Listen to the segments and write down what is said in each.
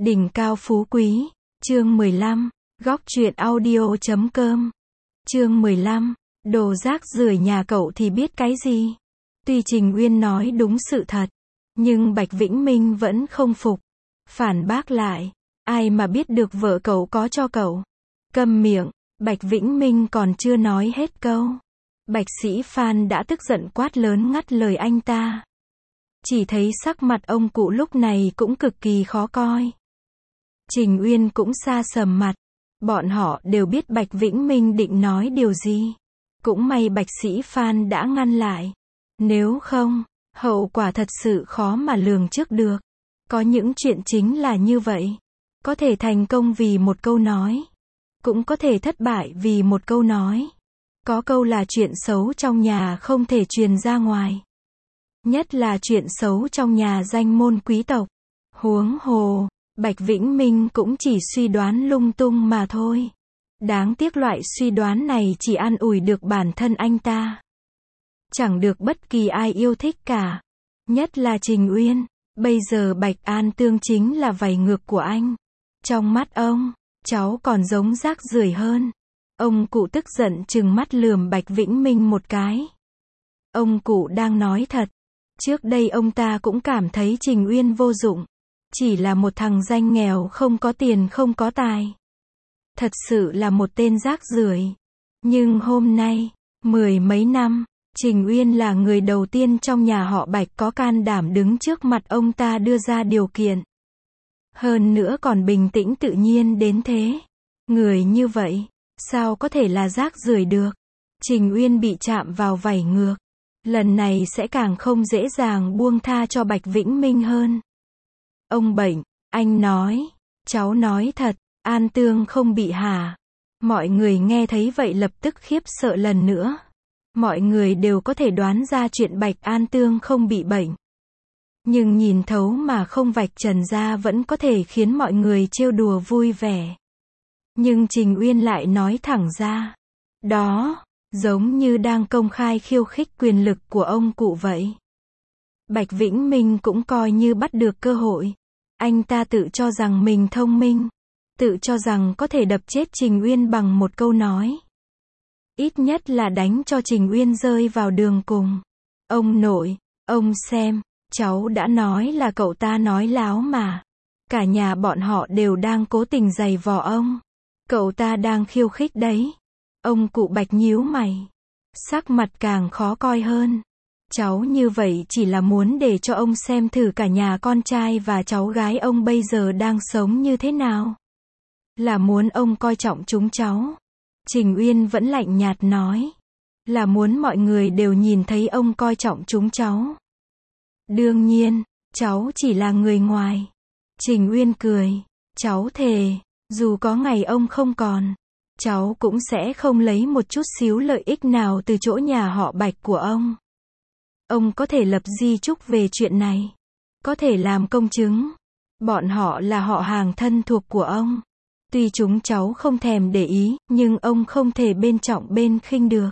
Đỉnh cao phú quý, chương 15, góc truyện audio.com. Chương 15, đồ rác rưởi nhà cậu thì biết cái gì? Tuy Trình Uyên nói đúng sự thật, nhưng Bạch Vĩnh Minh vẫn không phục. Phản bác lại, ai mà biết được vợ cậu có cho cậu. Câm miệng, Bạch Vĩnh Minh còn chưa nói hết câu. Bạch Sĩ Phan đã tức giận quát lớn ngắt lời anh ta. Chỉ thấy sắc mặt ông cụ lúc này cũng cực kỳ khó coi. Trình Uyên cũng sa sầm mặt. Bọn họ đều biết Bạch Vĩnh Minh định nói điều gì. Cũng may Bạch Sĩ Phan đã ngăn lại. Nếu không, hậu quả thật sự khó mà lường trước được. Có những chuyện chính là như vậy. Có thể thành công vì một câu nói. Cũng có thể thất bại vì một câu nói. Có câu là chuyện xấu trong nhà không thể truyền ra ngoài. Nhất là chuyện xấu trong nhà danh môn quý tộc. Huống hồ, Bạch Vĩnh Minh cũng chỉ suy đoán lung tung mà thôi. Đáng tiếc loại suy đoán này chỉ an ủi được bản thân anh ta. Chẳng được bất kỳ ai yêu thích cả. Nhất là Trình Uyên. Bây giờ Bạch An Tương chính là vảy ngược của anh. Trong mắt ông, cháu còn giống rác rưởi hơn. Ông cụ tức giận trừng mắt lườm Bạch Vĩnh Minh một cái. Ông cụ đang nói thật. Trước đây ông ta cũng cảm thấy Trình Uyên vô dụng. Chỉ là một thằng danh nghèo không có tiền không có tài. Thật sự là một tên rác rưởi. Nhưng hôm nay, 10 mấy năm, Trình Uyên là người đầu tiên trong nhà họ Bạch có can đảm đứng trước mặt ông ta đưa ra điều kiện. Hơn nữa còn bình tĩnh tự nhiên đến thế. Người như vậy, sao có thể là rác rưởi được? Trình Uyên bị chạm vào vảy ngược. Lần này sẽ càng không dễ dàng buông tha cho Bạch Vĩnh Minh hơn. Ông bệnh, anh nói, cháu nói thật, An Tương không bị hả? Mọi người nghe thấy vậy lập tức khiếp sợ lần nữa. Mọi người đều có thể đoán ra chuyện Bạch An Tương không bị bệnh. Nhưng nhìn thấu mà không vạch trần ra vẫn có thể khiến mọi người trêu đùa vui vẻ. Nhưng Trình Uyên lại nói thẳng ra. Đó, giống như đang công khai khiêu khích quyền lực của ông cụ vậy. Bạch Vĩnh Minh cũng coi như bắt được cơ hội. Anh ta tự cho rằng mình thông minh. Tự cho rằng có thể đập chết Trình Uyên bằng một câu nói. Ít nhất là đánh cho Trình Uyên rơi vào đường cùng. Ông nội, ông xem, cháu đã nói là cậu ta nói láo mà. Cả nhà bọn họ đều đang cố tình giày vò ông. Cậu ta đang khiêu khích đấy. Ông cụ Bạch nhíu mày. Sắc mặt càng khó coi hơn. Cháu như vậy chỉ là muốn để cho ông xem thử cả nhà con trai và cháu gái ông bây giờ đang sống như thế nào. Là muốn ông coi trọng chúng cháu. Trình Uyên vẫn lạnh nhạt nói. Là muốn mọi người đều nhìn thấy ông coi trọng chúng cháu. Đương nhiên, cháu chỉ là người ngoài. Trình Uyên cười. Cháu thề, dù có ngày ông không còn, cháu cũng sẽ không lấy một chút xíu lợi ích nào từ chỗ nhà họ Bạch của ông. Ông có thể lập di chúc về chuyện này. Có thể làm công chứng. Bọn họ là họ hàng thân thuộc của ông. Tuy chúng cháu không thèm để ý, nhưng ông không thể bên trọng bên khinh được.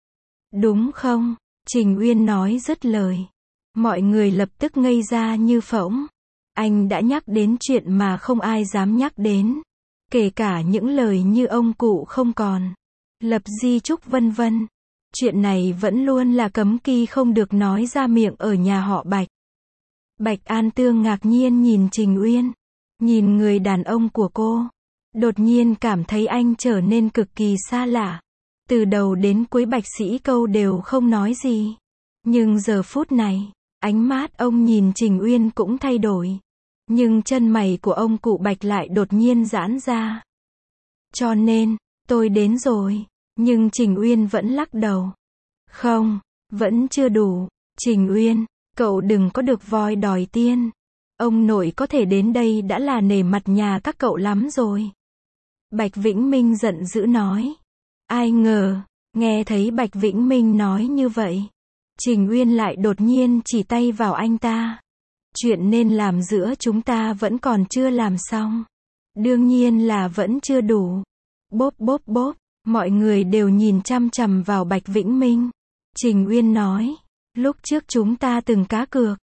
Đúng không? Trình Uyên nói dứt lời. Mọi người lập tức ngây ra như phỗng. Anh đã nhắc đến chuyện mà không ai dám nhắc đến. Kể cả những lời như ông cụ không còn. Lập di chúc vân vân. Chuyện này vẫn luôn là cấm kỵ không được nói ra miệng ở nhà họ Bạch. Bạch An Tương ngạc nhiên nhìn Trình Uyên. Nhìn người đàn ông của cô. Đột nhiên cảm thấy anh trở nên cực kỳ xa lạ. Từ đầu đến cuối Bạch Sĩ Câu đều không nói gì. Nhưng giờ phút này, ánh mắt ông nhìn Trình Uyên cũng thay đổi. Nhưng chân mày của ông cụ Bạch lại đột nhiên giãn ra. Cho nên, tôi đến rồi. Nhưng Trình Uyên vẫn lắc đầu. Không, vẫn chưa đủ. Trình Uyên, cậu đừng có được voi đòi tiên. Ông nội có thể đến đây đã là nể mặt nhà các cậu lắm rồi. Bạch Vĩnh Minh giận dữ nói. Ai ngờ, nghe thấy Bạch Vĩnh Minh nói như vậy. Trình Uyên lại đột nhiên chỉ tay vào anh ta. Chuyện nên làm giữa chúng ta vẫn còn chưa làm xong. Đương nhiên là vẫn chưa đủ. Bốp bốp bốp, mọi người đều nhìn chăm chằm vào Bạch Vĩnh Minh. Trình Uyên nói, lúc trước chúng ta từng cá cược.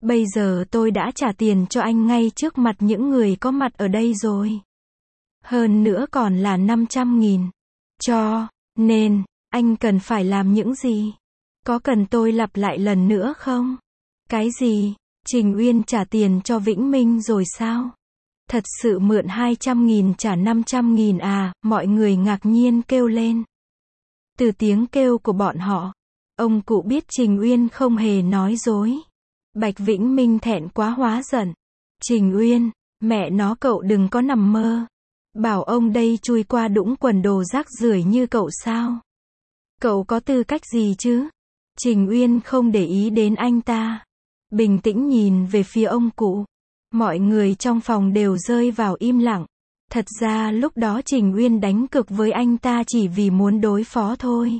Bây giờ tôi đã trả tiền cho anh ngay trước mặt những người có mặt ở đây rồi. Hơn nữa còn là 500.000. Cho nên, anh cần phải làm những gì? Có cần tôi lặp lại lần nữa không? Cái gì? Trình Uyên trả tiền cho Vĩnh Minh rồi sao? Thật sự mượn 200.000 trả 500.000 à? Mọi người ngạc nhiên kêu lên. Từ tiếng kêu của bọn họ, ông cụ biết Trình Uyên không hề nói dối. Bạch Vĩnh Minh thẹn quá hóa giận. Trình Uyên, mẹ nó cậu đừng có nằm mơ. Bảo ông đây chui qua đũng quần đồ rác rưởi như cậu sao? Cậu có tư cách gì chứ? Trình Uyên không để ý đến anh ta. Bình tĩnh nhìn về phía ông cụ. Mọi người trong phòng đều rơi vào im lặng. Thật ra lúc đó Trình Uyên đánh cược với anh ta chỉ vì muốn đối phó thôi.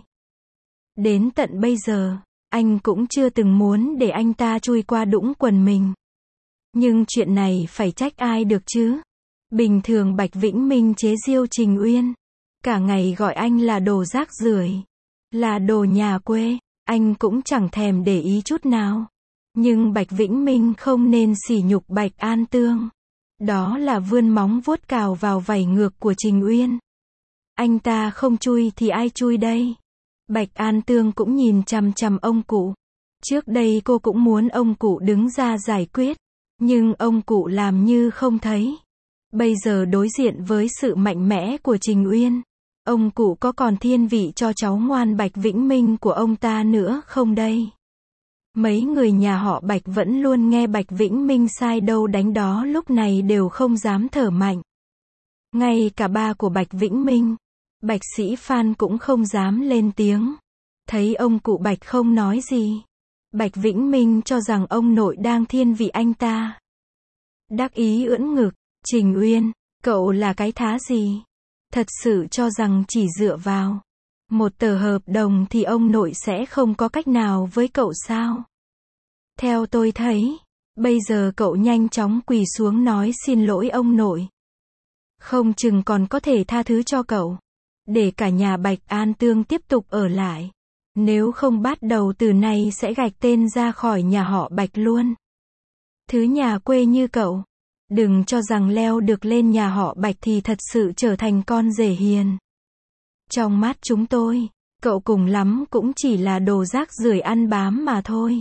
Đến tận bây giờ, anh cũng chưa từng muốn để anh ta chui qua đũng quần mình. Nhưng chuyện này phải trách ai được chứ? Bình thường Bạch Vĩnh Minh chế giễu Trình Uyên. Cả ngày gọi anh là đồ rác rưởi, là đồ nhà quê, anh cũng chẳng thèm để ý chút nào. Nhưng Bạch Vĩnh Minh không nên sỉ nhục Bạch An Tương. Đó là vươn móng vuốt cào vào vảy ngược của Trình Uyên. Anh ta không chui thì ai chui đây? Bạch An Tương cũng nhìn chằm chằm ông cụ. Trước đây cô cũng muốn ông cụ đứng ra giải quyết. Nhưng ông cụ làm như không thấy. Bây giờ đối diện với sự mạnh mẽ của Trình Uyên, ông cụ có còn thiên vị cho cháu ngoan Bạch Vĩnh Minh của ông ta nữa không đây? Mấy người nhà họ Bạch vẫn luôn nghe Bạch Vĩnh Minh sai đâu đánh đó lúc này đều không dám thở mạnh. Ngay cả ba của Bạch Vĩnh Minh, Bạch Sĩ Phan cũng không dám lên tiếng. Thấy ông cụ Bạch không nói gì, Bạch Vĩnh Minh cho rằng ông nội đang thiên vị anh ta. Đắc ý ưỡn ngực, Trình Uyên, cậu là cái thá gì? Thật sự cho rằng chỉ dựa vào một tờ hợp đồng thì ông nội sẽ không có cách nào với cậu sao? Theo tôi thấy, bây giờ cậu nhanh chóng quỳ xuống nói xin lỗi ông nội. Không chừng còn có thể tha thứ cho cậu. Để cả nhà Bạch An Tương tiếp tục ở lại. Nếu không bắt đầu từ nay sẽ gạch tên ra khỏi nhà họ Bạch luôn. Thứ nhà quê như cậu. Đừng cho rằng leo được lên nhà họ Bạch thì thật sự trở thành con rể hiền. Trong mắt chúng tôi, cậu cùng lắm cũng chỉ là đồ rác rưởi ăn bám mà thôi.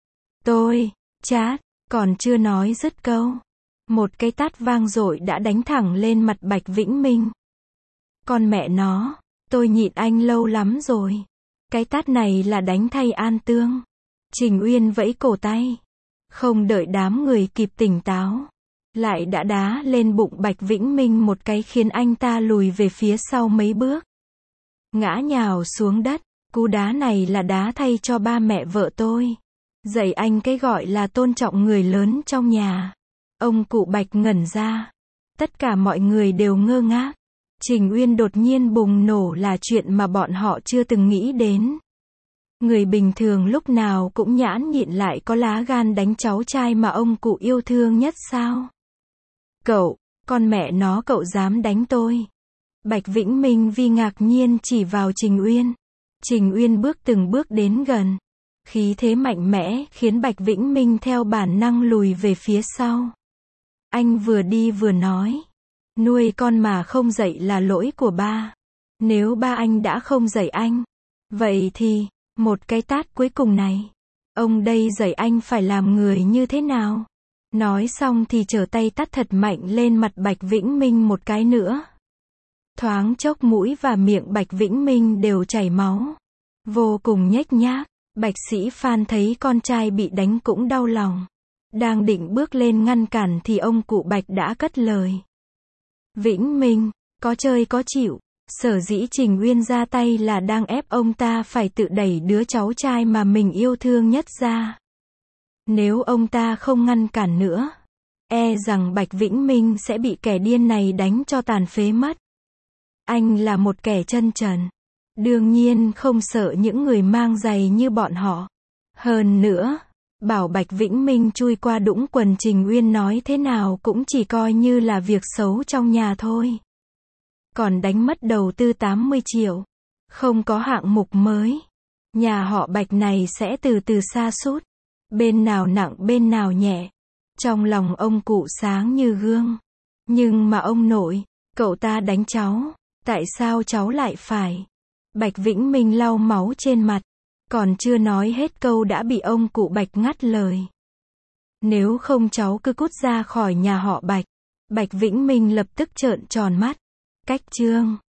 Tôi, chát, còn chưa nói dứt câu. Một cái tát vang dội đã đánh thẳng lên mặt Bạch Vĩnh Minh. Con mẹ nó, tôi nhịn anh lâu lắm rồi. Cái tát này là đánh thay An Tương. Trình Uyên vẫy cổ tay. Không đợi đám người kịp tỉnh táo. Lại đã đá lên bụng Bạch Vĩnh Minh một cái khiến anh ta lùi về phía sau mấy bước. Ngã nhào xuống đất. Cú đá này là đá thay cho ba mẹ vợ tôi. Dạy anh cái gọi là tôn trọng người lớn trong nhà. Ông cụ Bạch ngẩn ra. Tất cả mọi người đều ngơ ngác. Trình Uyên đột nhiên bùng nổ là chuyện mà bọn họ chưa từng nghĩ đến. Người bình thường lúc nào cũng nhãn nhịn lại có lá gan đánh cháu trai mà ông cụ yêu thương nhất sao? Cậu, con mẹ nó cậu dám đánh tôi. Bạch Vĩnh Minh vì ngạc nhiên chỉ vào Trình Uyên. Trình Uyên bước từng bước đến gần. Khí thế mạnh mẽ khiến Bạch Vĩnh Minh theo bản năng lùi về phía sau. Anh vừa đi vừa nói. Nuôi con mà không dạy là lỗi của ba. Nếu ba anh đã không dạy anh, vậy thì, một cái tát cuối cùng này, ông đây dạy anh phải làm người như thế nào? Nói xong thì trở tay tát thật mạnh lên mặt Bạch Vĩnh Minh một cái nữa. Thoáng chốc mũi và miệng Bạch Vĩnh Minh đều chảy máu. Vô cùng nhếch nhác. Bạch Sĩ Phan thấy con trai bị đánh cũng đau lòng. Đang định bước lên ngăn cản thì ông cụ Bạch đã cất lời. Vĩnh Minh, có chơi có chịu. Sở dĩ Trình Uyên ra tay là đang ép ông ta phải tự đẩy đứa cháu trai mà mình yêu thương nhất ra. Nếu ông ta không ngăn cản nữa, e rằng Bạch Vĩnh Minh sẽ bị kẻ điên này đánh cho tàn phế mất. Anh là một kẻ chân trần. Đương nhiên không sợ những người mang giày như bọn họ. Hơn nữa, bảo Bạch Vĩnh Minh chui qua đũng quần Trình Uyên nói thế nào cũng chỉ coi như là việc xấu trong nhà thôi. Còn đánh mất đầu tư 80 triệu. Không có hạng mục mới. Nhà họ Bạch này sẽ từ từ sa sút. Bên nào nặng bên nào nhẹ. Trong lòng ông cụ sáng như gương. Nhưng mà ông nội, cậu ta đánh cháu. Tại sao cháu lại phải? Bạch Vĩnh Minh lau máu trên mặt. Còn chưa nói hết câu đã bị ông cụ Bạch ngắt lời. Nếu không cháu cứ cút ra khỏi nhà họ Bạch. Bạch Vĩnh Minh lập tức trợn tròn mắt. Cách chương